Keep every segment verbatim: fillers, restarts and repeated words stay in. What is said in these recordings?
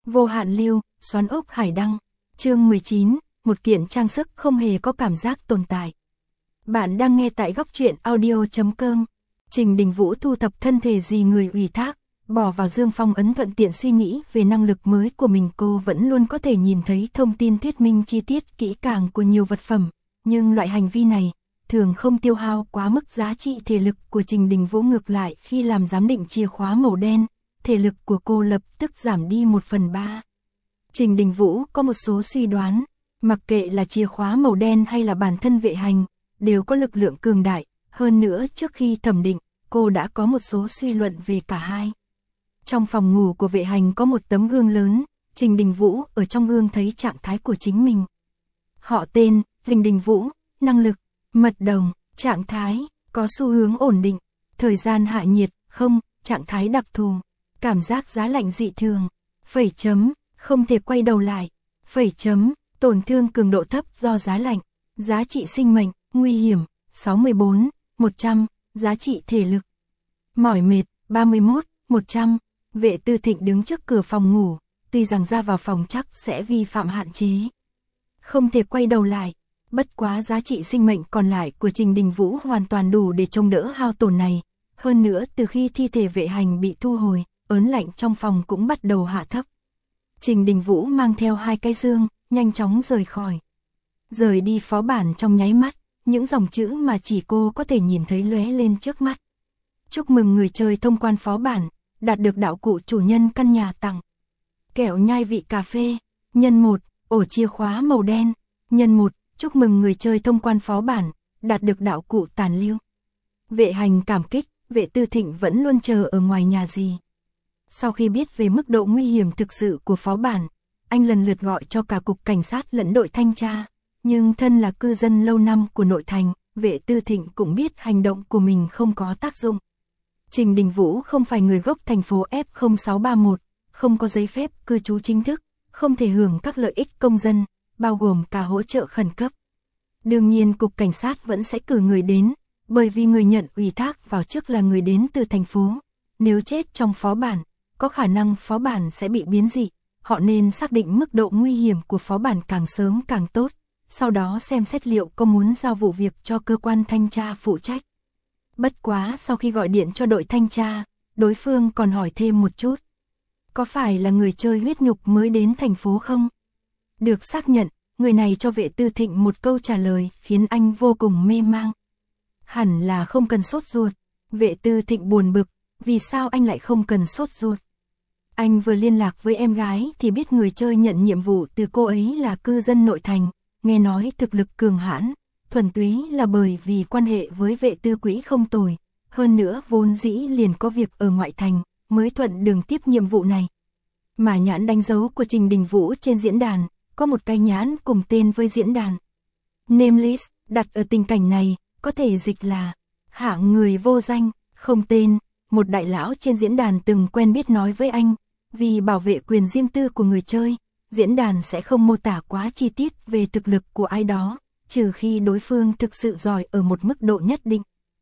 Vô hạn lưu, xoắn ốc hải đăng. Chương mười chín, một kiện trang sức không hề có cảm giác tồn tại. Bạn đang nghe tại góc truyện audio chấm com. Trình Đình Vũ thu thập thân thể gì người ủy thác, bỏ vào dương phong ấn thuận tiện suy nghĩ về năng lực mới của mình. Cô vẫn luôn có thể nhìn thấy thông tin thuyết minh chi tiết kỹ càng của nhiều vật phẩm, nhưng loại hành vi này thường không tiêu hao quá mức giá trị thể lực của Trình Đình Vũ. Ngược lại, khi làm giám định chìa khóa màu đen, thể lực của cô lập tức giảm đi một phần ba. Trình Đình Vũ có một số suy đoán, mặc kệ là chìa khóa màu đen hay là bản thân vệ hành, đều có lực lượng cường đại. Hơn nữa, trước khi thẩm định, cô đã có một số suy luận về cả hai. Trong phòng ngủ của vệ hành có một tấm gương lớn, Trình Đình Vũ ở trong gương thấy trạng thái của chính mình. Họ tên, Trình Đình Vũ, năng lực, mật đồng, trạng thái, có xu hướng ổn định, thời gian hạ nhiệt, không, trạng thái đặc thù, cảm giác giá lạnh dị thường, phẩy chấm, không thể quay đầu lại, phẩy chấm, tổn thương cường độ thấp do giá lạnh, giá trị sinh mệnh, nguy hiểm, sáu mươi bốn, một trăm, giá trị thể lực, mỏi mệt, ba mươi mốt, một trăm. Vệ Tư Thịnh đứng trước cửa phòng ngủ, tuy rằng ra vào phòng chắc sẽ vi phạm hạn chế. Không thể quay đầu lại, bất quá giá trị sinh mệnh còn lại của Trình Đình Vũ hoàn toàn đủ để chống đỡ hao tổn này. Hơn nữa, từ khi thi thể vệ hành bị thu hồi, ớn lạnh trong phòng cũng bắt đầu hạ thấp. Trình Đình Vũ mang theo hai cái dương, nhanh chóng rời khỏi. Rời đi phó bản trong nháy mắt, những dòng chữ mà chỉ cô có thể nhìn thấy lóe lên trước mắt. Chúc mừng người chơi thông quan phó bản, đạt được đạo cụ chủ nhân căn nhà tặng. Kẹo nhai vị cà phê, nhân một, ổ chìa khóa màu đen, nhân một, chúc mừng người chơi thông quan phó bản, đạt được đạo cụ tàn lưu. Vệ hành cảm kích, Vệ Tư Thịnh vẫn luôn chờ ở ngoài nhà gì. Sau khi biết về mức độ nguy hiểm thực sự của phó bản, anh lần lượt gọi cho cả cục cảnh sát lẫn đội thanh tra. Nhưng thân là cư dân lâu năm của nội thành, Vệ Tư Thịnh cũng biết hành động của mình không có tác dụng. Trình Đình Vũ không phải người gốc thành phố F không sáu ba mốt, không có giấy phép cư trú chính thức, không thể hưởng các lợi ích công dân, bao gồm cả hỗ trợ khẩn cấp. Đương nhiên cục cảnh sát vẫn sẽ cử người đến, bởi vì người nhận ủy thác vào trước là người đến từ thành phố. Nếu chết trong phó bản, có khả năng phó bản sẽ bị biến dị, họ nên xác định mức độ nguy hiểm của phó bản càng sớm càng tốt, sau đó xem xét liệu có muốn giao vụ việc cho cơ quan thanh tra phụ trách. Bất quá sau khi gọi điện cho đội thanh tra, đối phương còn hỏi thêm một chút. Có phải là người chơi huyết nhục mới đến thành phố không? Được xác nhận, người này cho Vệ Tư Thịnh một câu trả lời khiến anh vô cùng mê mang. Hẳn là không cần sốt ruột. Vệ Tư Thịnh buồn bực, vì sao anh lại không cần sốt ruột? Anh vừa liên lạc với em gái thì biết người chơi nhận nhiệm vụ từ cô ấy là cư dân nội thành, nghe nói thực lực cường hãn, thuần túy là bởi vì quan hệ với Vệ Tư Quỹ không tồi, hơn nữa vốn dĩ liền có việc ở ngoại thành, mới thuận đường tiếp nhiệm vụ này. Mà nhãn đánh dấu của Trình Đình Vũ trên diễn đàn, có một cái nhãn cùng tên với diễn đàn. Nameless, đặt ở tình cảnh này, có thể dịch là hạng người vô danh, không tên. Một đại lão trên diễn đàn từng quen biết nói với anh, vì bảo vệ quyền riêng tư của người chơi, diễn đàn sẽ không mô tả quá chi tiết về thực lực của ai đó, trừ khi đối phương thực sự giỏi ở một mức độ nhất định.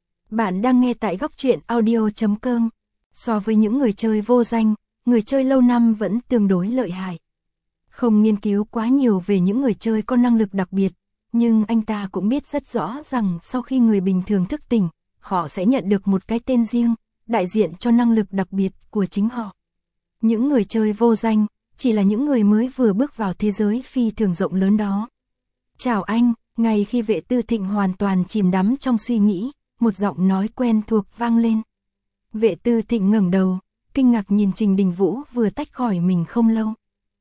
Bạn đang nghe tại góc truyện audio chấm com. So với những người chơi vô danh, người chơi lâu năm vẫn tương đối lợi hại. Không nghiên cứu quá nhiều về những người chơi có năng lực đặc biệt, nhưng anh ta cũng biết rất rõ rằng sau khi người bình thường thức tỉnh, họ sẽ nhận được một cái tên riêng, đại diện cho năng lực đặc biệt của chính họ. Những người chơi vô danh, chỉ là những người mới vừa bước vào thế giới phi thường rộng lớn đó. Chào anh, ngay khi Vệ Tư Thịnh hoàn toàn chìm đắm trong suy nghĩ, một giọng nói quen thuộc vang lên. Vệ Tư Thịnh ngẩng đầu, kinh ngạc nhìn Trình Đình Vũ vừa tách khỏi mình không lâu.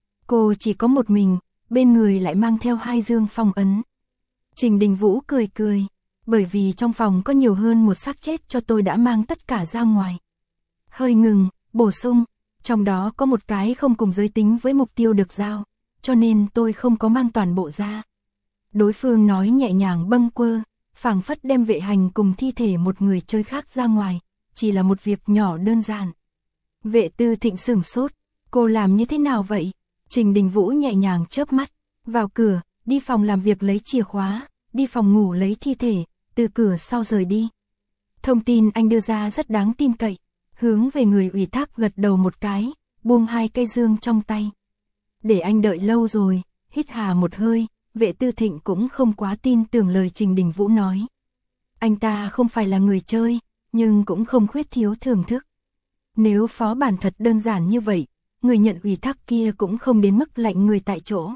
Cô chỉ có một mình, bên người lại mang theo hai dương phong ấn. Trình Đình Vũ cười cười, bởi vì trong phòng có nhiều hơn một xác chết cho tôi đã mang tất cả ra ngoài. Hơi ngừng, bổ sung, trong đó có một cái không cùng giới tính với mục tiêu được giao, cho nên tôi không có mang toàn bộ ra. Đối phương nói nhẹ nhàng bâng quơ, phảng phất đem vệ hành cùng thi thể một người chơi khác ra ngoài, chỉ là một việc nhỏ đơn giản. Vệ Tư Thịnh sửng sốt, cô làm như thế nào vậy? Trình Đình Vũ nhẹ nhàng chớp mắt, vào cửa, đi phòng làm việc lấy chìa khóa, đi phòng ngủ lấy thi thể, từ cửa sau rời đi. Thông tin anh đưa ra rất đáng tin cậy, hướng về người ủy thác gật đầu một cái, buông hai cây dương trong tay. Để anh đợi lâu rồi, hít hà một hơi, Vệ Tư Thịnh cũng không quá tin tưởng lời Trình Đình Vũ nói. Anh ta không phải là người chơi, nhưng cũng không khuyết thiếu thưởng thức. Nếu phó bản thật đơn giản như vậy, người nhận ủy thác kia cũng không đến mức lạnh người tại chỗ.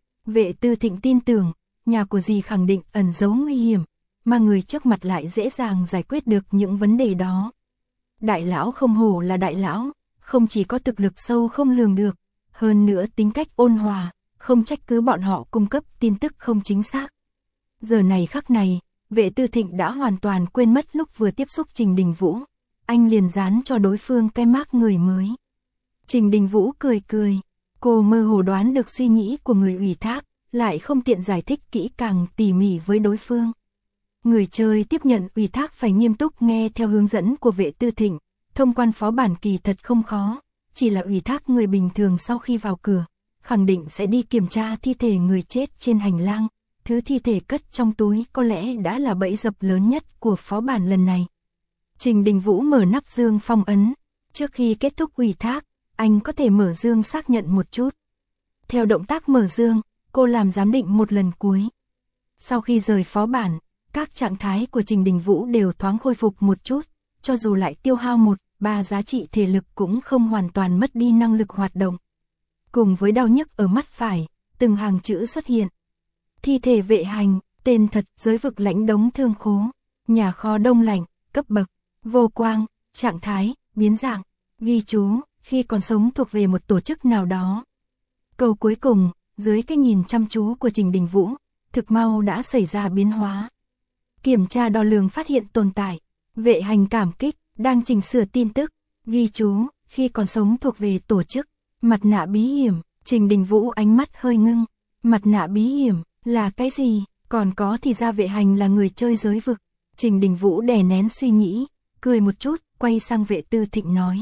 Vệ Tư Thịnh tin tưởng, nhà của dì khẳng định ẩn giấu nguy hiểm, mà người trước mặt lại dễ dàng giải quyết được những vấn đề đó. Đại lão không hổ là đại lão, không chỉ có thực lực sâu không lường được, hơn nữa tính cách ôn hòa, không trách cứ bọn họ cung cấp tin tức không chính xác. Giờ này khắc này, Vệ Tư Thịnh đã hoàn toàn quên mất lúc vừa tiếp xúc Trình Đình Vũ, anh liền dán cho đối phương cái mác người mới. Trình Đình Vũ cười cười, cô mơ hồ đoán được suy nghĩ của người ủy thác, lại không tiện giải thích kỹ càng tỉ mỉ với đối phương. Người chơi tiếp nhận ủy thác phải nghiêm túc nghe theo hướng dẫn của Vệ Tư Thịnh, thông quan phó bản kỳ thật không khó, chỉ là ủy thác người bình thường sau khi vào cửa, khẳng định sẽ đi kiểm tra thi thể người chết trên hành lang, thứ thi thể cất trong túi có lẽ đã là bẫy dập lớn nhất của phó bản lần này. Trình Đình Vũ mở nắp dương phong ấn, trước khi kết thúc ủy thác, anh có thể mở dương xác nhận một chút. Theo động tác mở dương, cô làm giám định một lần cuối. Sau khi rời phó bản, các trạng thái của Trình Đình Vũ đều thoáng khôi phục một chút, cho dù lại tiêu hao một, ba giá trị thể lực cũng không hoàn toàn mất đi năng lực hoạt động. Cùng với đau nhức ở mắt phải, từng hàng chữ xuất hiện. Thi thể Vệ Hành, tên thật giới vực lãnh đống thương khố, nhà kho đông lạnh, cấp bậc, vô quang, trạng thái, biến dạng, ghi chú, khi còn sống thuộc về một tổ chức nào đó. Câu cuối cùng, dưới cái nhìn chăm chú của Trình Đình Vũ, thực mau đã xảy ra biến hóa. Kiểm tra đo lường phát hiện tồn tại, Vệ Hành cảm kích, đang chỉnh sửa tin tức, ghi chú, khi còn sống thuộc về tổ chức, mặt nạ bí hiểm, Trình Đình Vũ ánh mắt hơi ngưng, mặt nạ bí hiểm, là cái gì, còn có thì ra Vệ Hành là người chơi giới vực. Trình Đình Vũ đè nén suy nghĩ, cười một chút, quay sang Vệ Tư Thịnh nói.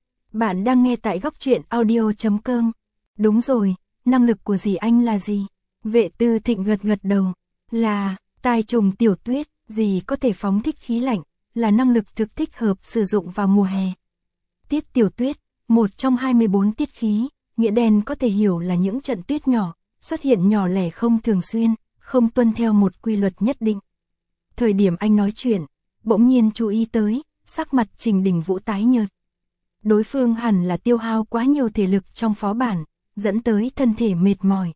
Bạn đang nghe tại góc truyện audio chấm com. Đúng rồi, năng lực của dì anh là gì? Vệ Tư Thịnh gật gật đầu, là tai trùng tiểu tuyết, dì có thể phóng thích khí lạnh, là năng lực thực thích hợp sử dụng vào mùa hè. Tiết tiểu tuyết, một trong hai mươi bốn tiết khí, nghĩa đen có thể hiểu là những trận tuyết nhỏ, xuất hiện nhỏ lẻ không thường xuyên, không tuân theo một quy luật nhất định. Thời điểm anh nói chuyện, bỗng nhiên chú ý tới, sắc mặt Trình Đình Vũ tái nhợt. Đối phương hẳn là tiêu hao quá nhiều thể lực trong phó bản, dẫn tới thân thể mệt mỏi.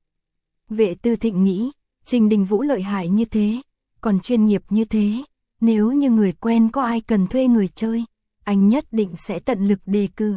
Vệ Tư Thịnh nghĩ, Trình Đình Vũ lợi hại như thế, còn chuyên nghiệp như thế, nếu như người quen có ai cần thuê người chơi, anh nhất định sẽ tận lực đề cử.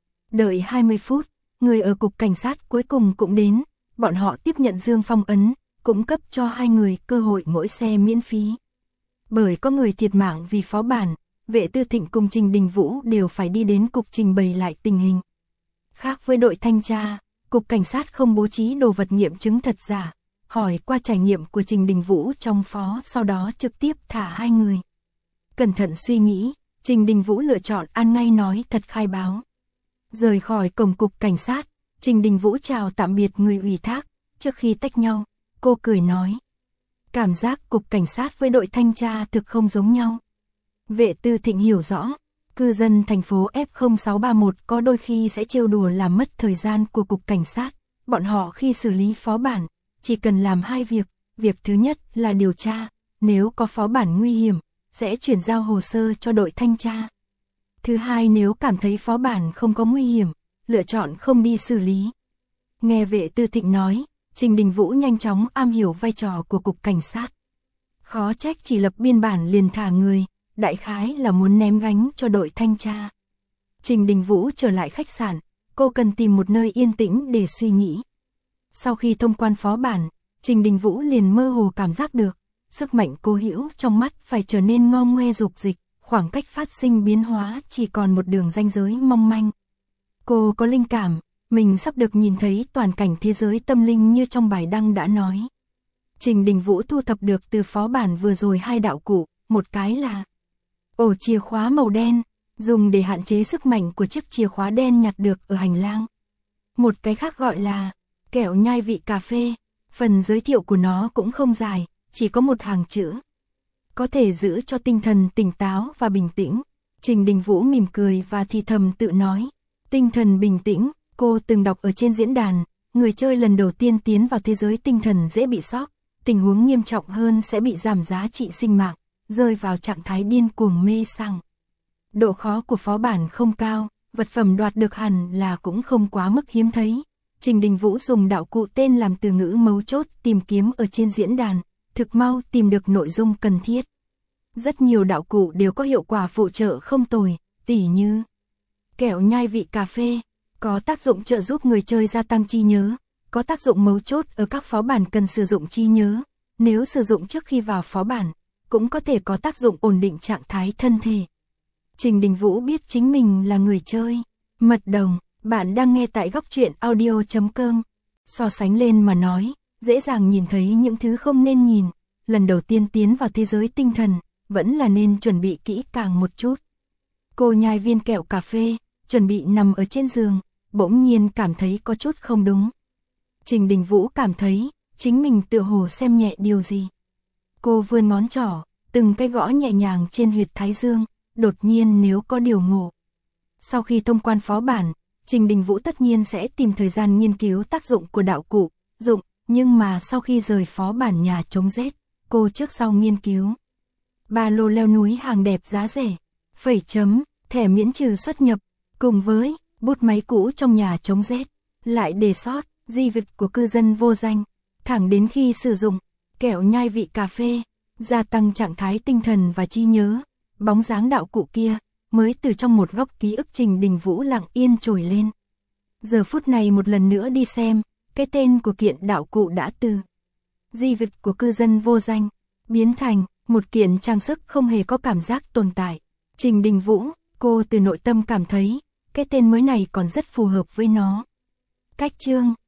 Đợi hai mươi phút, người ở cục cảnh sát cuối cùng cũng đến, bọn họ tiếp nhận dương phong ấn, cũng cấp cho hai người cơ hội mỗi xe miễn phí. Bởi có người thiệt mạng vì phó bản, Vệ Tư Thịnh cùng Trình Đình Vũ đều phải đi đến cục trình bày lại tình hình. Khác với đội thanh tra, cục cảnh sát không bố trí đồ vật nghiệm chứng thật giả, hỏi qua trải nghiệm của Trình Đình Vũ trong phó, sau đó trực tiếp thả hai người. Cẩn thận suy nghĩ, Trình Đình Vũ lựa chọn ăn ngay nói thật khai báo. Rời khỏi cổng cục cảnh sát, Trình Đình Vũ chào tạm biệt người ủy thác, trước khi tách nhau, cô cười nói. Cảm giác cục cảnh sát với đội thanh tra thực không giống nhau. Vệ Tư Thịnh hiểu rõ, cư dân thành phố F không sáu ba mốt có đôi khi sẽ trêu đùa làm mất thời gian của cục cảnh sát, bọn họ khi xử lý phó bản, chỉ cần làm hai việc, việc thứ nhất là điều tra, nếu có phó bản nguy hiểm, sẽ chuyển giao hồ sơ cho đội thanh tra. Thứ hai, nếu cảm thấy phó bản không có nguy hiểm, lựa chọn không đi xử lý. Nghe Vệ Tư Thịnh nói, Trình Đình Vũ nhanh chóng am hiểu vai trò của cục cảnh sát. Khó trách chỉ lập biên bản liền thả người, đại khái là muốn ném gánh cho đội thanh tra. Trình Đình Vũ trở lại khách sạn, cô cần tìm một nơi yên tĩnh để suy nghĩ. Sau khi thông quan phó bản, Trình Đình Vũ liền mơ hồ cảm giác được, sức mạnh cố hữu trong mắt phải trở nên ngo ngoe dục dịch, khoảng cách phát sinh biến hóa chỉ còn một đường ranh giới mong manh. Cô có linh cảm, mình sắp được nhìn thấy toàn cảnh thế giới tâm linh như trong bài đăng đã nói. Trình Đình Vũ thu thập được từ phó bản vừa rồi hai đạo cụ, một cái là ổ chìa khóa màu đen, dùng để hạn chế sức mạnh của chiếc chìa khóa đen nhặt được ở hành lang. Một cái khác gọi là kẹo nhai vị cà phê, phần giới thiệu của nó cũng không dài, chỉ có một hàng chữ. Có thể giữ cho tinh thần tỉnh táo và bình tĩnh. Trình Đình Vũ mỉm cười và thì thầm tự nói. Tinh thần bình tĩnh, cô từng đọc ở trên diễn đàn, Người chơi lần đầu tiên tiến vào thế giới tinh thần dễ bị sốc, tình huống nghiêm trọng hơn sẽ bị giảm giá trị sinh mạng, rơi vào trạng thái điên cuồng mê sảng. Độ khó của phó bản không cao, vật phẩm đoạt được hẳn là cũng không quá mức hiếm thấy. Trình Đình Vũ dùng đạo cụ tên làm từ ngữ mấu chốt tìm kiếm ở trên diễn đàn, thực mau tìm được nội dung cần thiết. Rất nhiều đạo cụ đều có hiệu quả phụ trợ không tồi, tỉ như kẹo nhai vị cà phê, có tác dụng trợ giúp người chơi gia tăng trí nhớ, có tác dụng mấu chốt ở các phó bản cần sử dụng trí nhớ, nếu sử dụng trước khi vào phó bản, cũng có thể có tác dụng ổn định trạng thái thân thể. Trình Đình Vũ biết chính mình là người chơi. Mật đồng, bạn đang nghe tại góc truyện audio chấm com. So sánh lên mà nói, dễ dàng nhìn thấy những thứ không nên nhìn. Lần đầu tiên tiến vào thế giới tinh thần, vẫn là nên chuẩn bị kỹ càng một chút. Cô nhai viên kẹo cà phê, chuẩn bị nằm ở trên giường, bỗng nhiên cảm thấy có chút không đúng. Trình Đình Vũ cảm thấy, chính mình tựa hồ xem nhẹ điều gì. Cô vươn ngón trỏ, từng cái gõ nhẹ nhàng trên huyệt thái dương, đột nhiên nếu có điều ngộ. Sau khi thông quan phó bản, Trình Đình Vũ tất nhiên sẽ tìm thời gian nghiên cứu tác dụng của đạo cụ, dụng, nhưng mà sau khi rời phó bản nhà chống rét, cô trước sau nghiên cứu. Ba lô leo núi hàng đẹp giá rẻ, phẩy chấm, thẻ miễn trừ xuất nhập, cùng với bút máy cũ trong nhà chống rét, lại để sót, di vật của cư dân vô danh, thẳng đến khi sử dụng, kẹo nhai vị cà phê, gia tăng trạng thái tinh thần và trí nhớ, bóng dáng đạo cụ kia, mới từ trong một góc ký ức Trình Đình Vũ lặng yên trồi lên. Giờ phút này một lần nữa đi xem, cái tên của kiện đạo cụ đã từ di vật của cư dân vô danh, biến thành một kiện trang sức không hề có cảm giác tồn tại. Trình Đình Vũ, cô từ nội tâm cảm thấy, cái tên mới này còn rất phù hợp với nó. Cách chương